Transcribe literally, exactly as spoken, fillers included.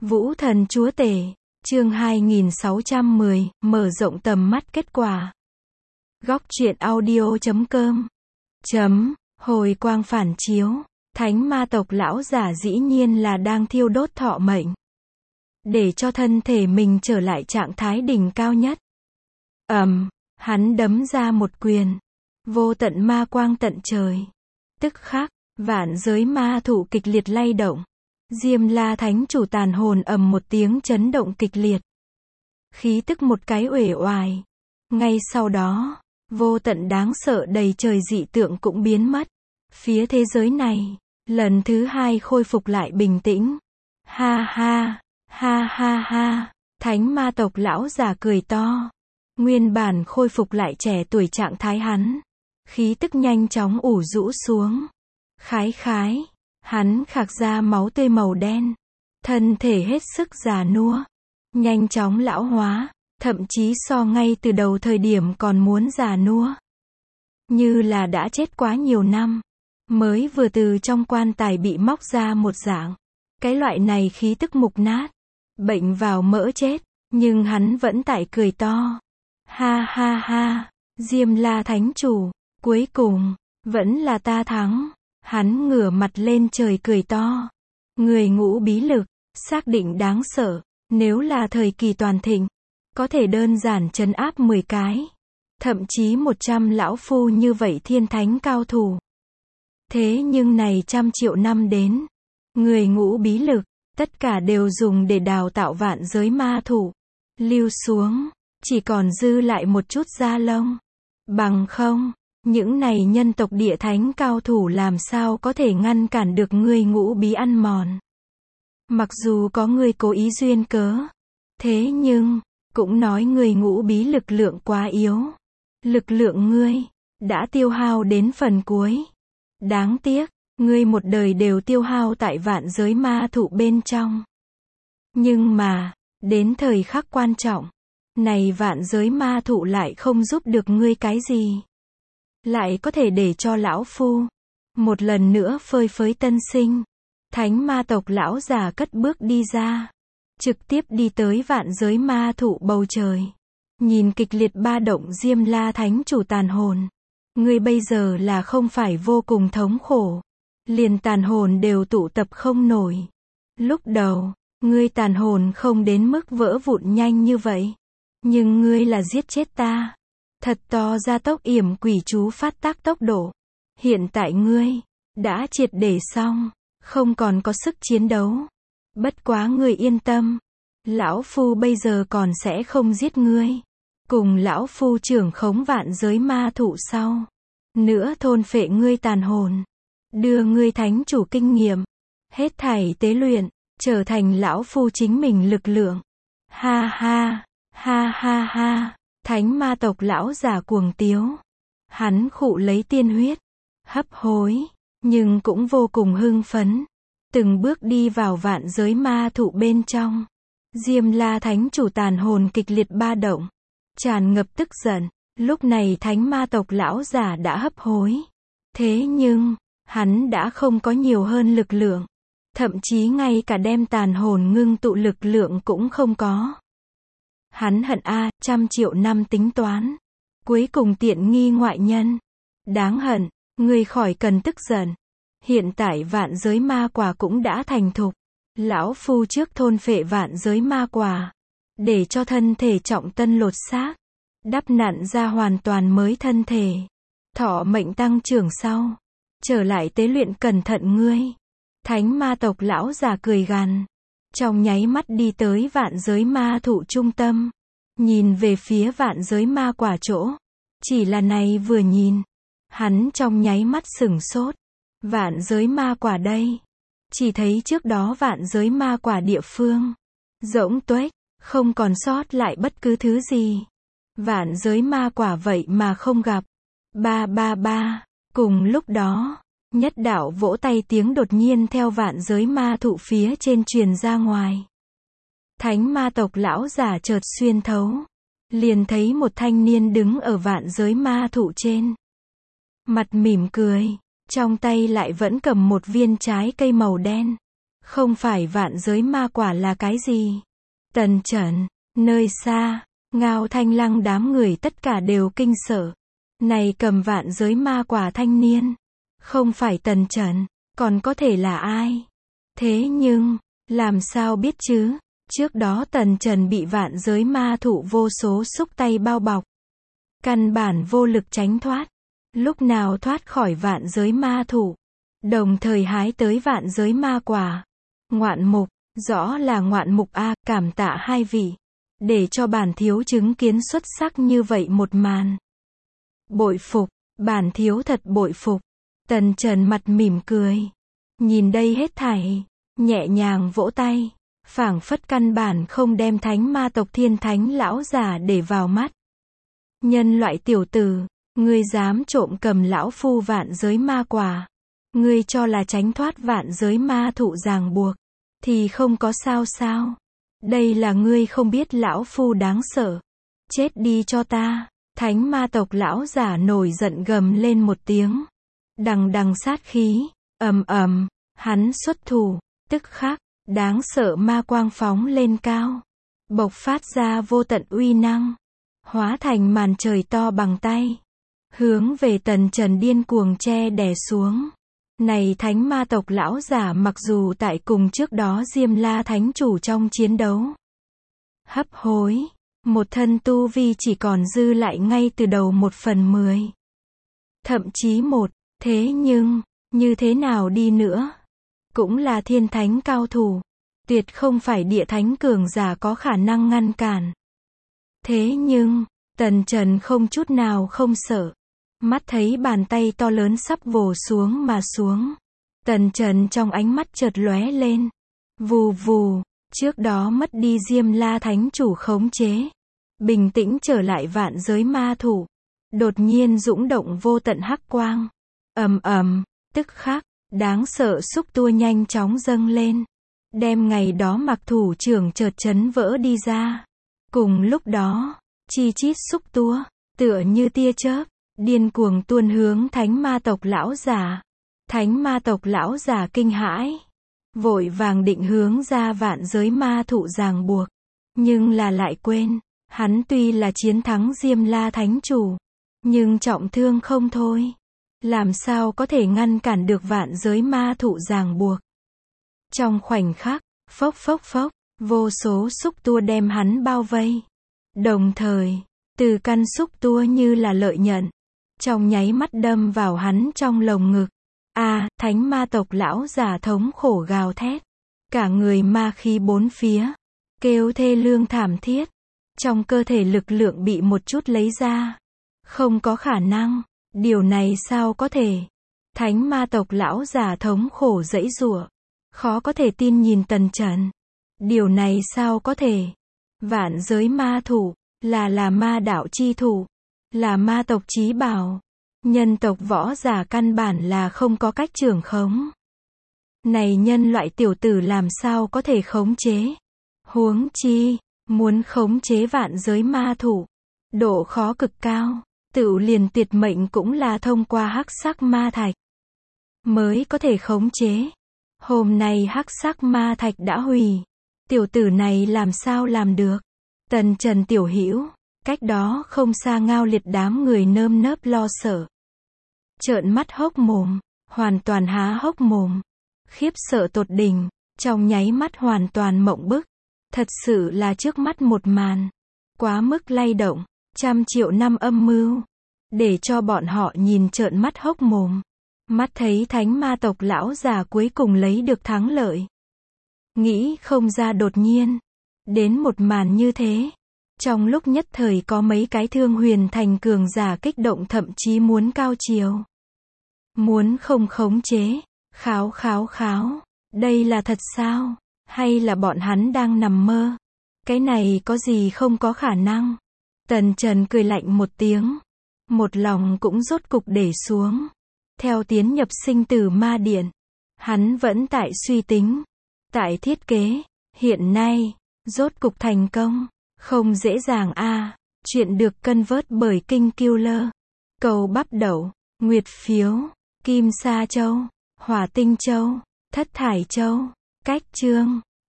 Vũ thần chúa tể, chương hai nghìn sáu trăm mười, mở rộng tầm mắt kết quả. Góc truyện audio chấm com. Chấm, hồi quang phản chiếu, thánh ma tộc lão giả dĩ nhiên là đang thiêu đốt thọ mệnh. Để cho thân thể mình trở lại trạng thái đỉnh cao nhất. Ầm, hắn đấm ra một quyền. Vô tận ma quang tận trời. Tức khắc, vạn giới ma thụ kịch liệt lay động. Diêm La Thánh Chủ tàn hồn ầm một tiếng chấn động kịch liệt. Khí tức một cái uể oải. Ngay sau đó, vô tận đáng sợ đầy trời dị tượng cũng biến mất. Phía thế giới này, lần thứ hai khôi phục lại bình tĩnh. Ha ha, ha ha ha, thánh ma tộc lão già cười to. Nguyên bản khôi phục lại trẻ tuổi trạng thái hắn. Khí tức nhanh chóng ủ rũ xuống. Khái khái. Hắn khạc ra máu tươi màu đen. Thân thể hết sức già nua. Nhanh chóng lão hóa. Thậm chí so ngay từ đầu thời điểm còn muốn già nua. Như là đã chết quá nhiều năm. Mới vừa từ trong quan tài bị móc ra một dạng. Cái loại này khí tức mục nát. Bệnh vào mỡ chết. Nhưng hắn vẫn tại cười to. Ha ha ha. Diêm La Thánh Chủ. Cuối cùng, vẫn là ta thắng. Hắn ngửa mặt lên trời cười to. Người ngũ bí lực, xác định đáng sợ. Nếu là thời kỳ toàn thịnh, có thể đơn giản trấn áp mười cái. Thậm chí một trăm lão phu như vậy thiên thánh cao thủ. Thế nhưng này trăm triệu năm đến. Người ngũ bí lực, tất cả đều dùng để đào tạo vạn giới ma thủ. Lưu xuống, chỉ còn dư lại một chút da lông. Bằng không, những này nhân tộc địa thánh cao thủ làm sao có thể ngăn cản được ngươi ngũ bí ăn mòn. Mặc dù có người cố ý duyên cớ. Thế nhưng, cũng nói người ngũ bí lực lượng quá yếu. Lực lượng ngươi, đã tiêu hao đến phần cuối. Đáng tiếc, ngươi một đời đều tiêu hao tại vạn giới ma thụ bên trong. Nhưng mà, đến thời khắc quan trọng, này vạn giới ma thụ lại không giúp được ngươi cái gì. Lại có thể để cho lão phu một lần nữa phơi phới tân sinh. Thánh ma tộc lão già cất bước đi ra, trực tiếp đi tới vạn giới ma thụ bầu trời. Nhìn kịch liệt ba động Diêm La Thánh Chủ tàn hồn. Ngươi bây giờ là không phải vô cùng thống khổ. Liền tàn hồn đều tụ tập không nổi. Lúc đầu, ngươi tàn hồn không đến mức vỡ vụn nhanh như vậy. Nhưng ngươi là giết chết ta. Thật to ra tốc yểm quỷ chú phát tác tốc độ. Hiện tại ngươi đã triệt để xong, không còn có sức chiến đấu. Bất quá ngươi yên tâm, lão phu bây giờ còn sẽ không giết ngươi. Cùng lão phu trưởng khống vạn giới ma thụ sau, nữa thôn phệ ngươi tàn hồn, đưa ngươi thánh chủ kinh nghiệm, hết thảy tế luyện, trở thành lão phu chính mình lực lượng. Ha ha, ha ha ha. Thánh ma tộc lão già cuồng tiếu. Hắn khụ lấy tiên huyết. Hấp hối. Nhưng cũng vô cùng hưng phấn. Từng bước đi vào vạn giới ma thụ bên trong. Diêm La Thánh Chủ tàn hồn kịch liệt ba động. Tràn ngập tức giận. Lúc này thánh ma tộc lão già đã hấp hối. Thế nhưng, hắn đã không có nhiều hơn lực lượng. Thậm chí ngay cả đem tàn hồn ngưng tụ lực lượng cũng không có. Hắn hận a, trăm triệu năm tính toán. Cuối cùng tiện nghi ngoại nhân. Đáng hận, ngươi khỏi cần tức giận. Hiện tại vạn giới ma quả cũng đã thành thục. Lão phu trước thôn phệ vạn giới ma quả. Để cho thân thể trọng tân lột xác. Đắp nặn ra hoàn toàn mới thân thể. Thọ mệnh tăng trưởng sau. Trở lại tế luyện cẩn thận ngươi. Thánh ma tộc lão già cười gằn. Trong nháy mắt đi tới vạn giới ma thụ trung tâm. Nhìn về phía vạn giới ma quả chỗ. Chỉ là này vừa nhìn. Hắn trong nháy mắt sửng sốt. Vạn giới ma quả đây. Chỉ thấy trước đó vạn giới ma quả địa phương. Rỗng tuếch. Không còn sót lại bất cứ thứ gì. Vạn giới ma quả vậy mà không gặp. Ba ba ba. Cùng lúc đó. Nhất đạo vỗ tay tiếng đột nhiên theo vạn giới ma thụ phía trên truyền ra ngoài. Thánh ma tộc lão giả chợt xuyên thấu. Liền thấy một thanh niên đứng ở vạn giới ma thụ trên. Mặt mỉm cười. Trong tay lại vẫn cầm một viên trái cây màu đen. Không phải vạn giới ma quả là cái gì? Tần Trần, nơi xa, Ngao Thanh Lăng đám người tất cả đều kinh sợ. Này cầm vạn giới ma quả thanh niên, không phải Tần Trần, còn có thể là ai? Thế nhưng, làm sao biết chứ? Trước đó Tần Trần bị vạn giới ma thụ vô số xúc tay bao bọc. Căn bản vô lực tránh thoát. Lúc nào thoát khỏi vạn giới ma thụ. Đồng thời hái tới vạn giới ma quả. Ngoạn mục, rõ là ngoạn mục a, cảm tạ hai vị. Để cho bản thiếu chứng kiến xuất sắc như vậy một màn. Bội phục, bản thiếu thật bội phục. Tần Trần mặt mỉm cười. Nhìn đây hết thảy, nhẹ nhàng vỗ tay. Phảng phất căn bản không đem thánh ma tộc thiên thánh lão giả để vào mắt. Nhân loại tiểu tử, ngươi dám trộm cầm lão phu vạn giới ma quả. Ngươi cho là tránh thoát vạn giới ma thụ ràng buộc. Thì không có sao sao. Đây là ngươi không biết lão phu đáng sợ. Chết đi cho ta. Thánh ma tộc lão giả nổi giận gầm lên một tiếng. Đằng đằng sát khí. Ầm ầm. Hắn xuất thủ. Tức khắc. Đáng sợ ma quang phóng lên cao. Bộc phát ra vô tận uy năng. Hóa thành màn trời to bằng tay. Hướng về Tần Trần điên cuồng che đè xuống. Này thánh ma tộc lão giả mặc dù tại cùng trước đó Diêm La thánh chủ trong chiến đấu. Hấp hối. Một thân tu vi chỉ còn dư lại ngay từ đầu một phần mười. Thậm chí một. Thế nhưng, như thế nào đi nữa? Cũng là thiên thánh cao thủ. Tuyệt không phải địa thánh cường giả có khả năng ngăn cản. Thế nhưng, Tần Trần không chút nào không sợ. Mắt thấy bàn tay to lớn sắp vồ xuống mà xuống. Tần Trần trong ánh mắt chợt lóe lên. Vù vù, trước đó mất đi Diêm La thánh chủ khống chế. Bình tĩnh trở lại vạn giới ma thủ. Đột nhiên dũng động vô tận hắc quang. Ầm ầm, tức khắc, đáng sợ xúc tua nhanh chóng dâng lên. Đem ngày đó mặc thủ trưởng chợt chấn vỡ đi ra. Cùng lúc đó, chi chít xúc tua, tựa như tia chớp, điên cuồng tuôn hướng thánh ma tộc lão giả. Thánh ma tộc lão giả kinh hãi. Vội vàng định hướng ra vạn giới ma thụ ràng buộc. Nhưng là lại quên, hắn tuy là chiến thắng Diêm La thánh chủ. Nhưng trọng thương không thôi. Làm sao có thể ngăn cản được vạn giới ma thụ ràng buộc. Trong khoảnh khắc, phốc phốc phốc, vô số xúc tua đem hắn bao vây. Đồng thời, từ căn xúc tua như là lợi nhận. Trong nháy mắt đâm vào hắn trong lồng ngực. A, thánh ma tộc lão giả thống khổ gào thét. Cả người ma khí bốn phía. Kêu thê lương thảm thiết. Trong cơ thể lực lượng bị một chút lấy ra. Không có khả năng. Điều này sao có thể? Thánh ma tộc lão giả thống khổ giãy giụa. Khó có thể tin nhìn Tần Trần. Điều này sao có thể? Vạn giới ma thủ, là là ma đạo chi thủ, là ma tộc chí bảo. Nhân tộc võ giả căn bản là không có cách trưởng khống. Này nhân loại tiểu tử làm sao có thể khống chế? Huống chi, muốn khống chế vạn giới ma thủ, độ khó cực cao. Tựu liền tuyệt mệnh cũng là thông qua hắc sắc ma thạch mới có thể khống chế. Hôm nay hắc sắc ma thạch đã hủy. Tiểu tử này làm sao làm được? Tần Trần tiểu hữu, cách đó không xa Ngao Liệt đám người nơm nớp lo sợ. Trợn mắt hốc mồm, hoàn toàn há hốc mồm. Khiếp sợ tột đỉnh, trong nháy mắt hoàn toàn mộng bức. Thật sự là trước mắt một màn. Quá mức lay động. Trăm triệu năm âm mưu. Để cho bọn họ nhìn trợn mắt hốc mồm. Mắt thấy thánh ma tộc lão già cuối cùng lấy được thắng lợi. Nghĩ không ra đột nhiên. Đến một màn như thế. Trong lúc nhất thời có mấy cái thương huyền thành cường giả kích động thậm chí muốn cao chiều. Muốn không khống chế. Kháo kháo kháo. Đây là thật sao? Hay là bọn hắn đang nằm mơ? Cái này có gì không có khả năng? Tần Trần cười lạnh một tiếng. Một lòng cũng rốt cục để xuống. Theo tiến nhập sinh tử ma điện. Hắn vẫn tại suy tính. Tại thiết kế. Hiện nay. Rốt cục thành công. Không dễ dàng a. À, chuyện được cân vớt bởi Kinh Killer. Cầu bắp đậu. Nguyệt phiếu. Kim sa châu. Hỏa tinh châu. Thất thải châu. Cách chương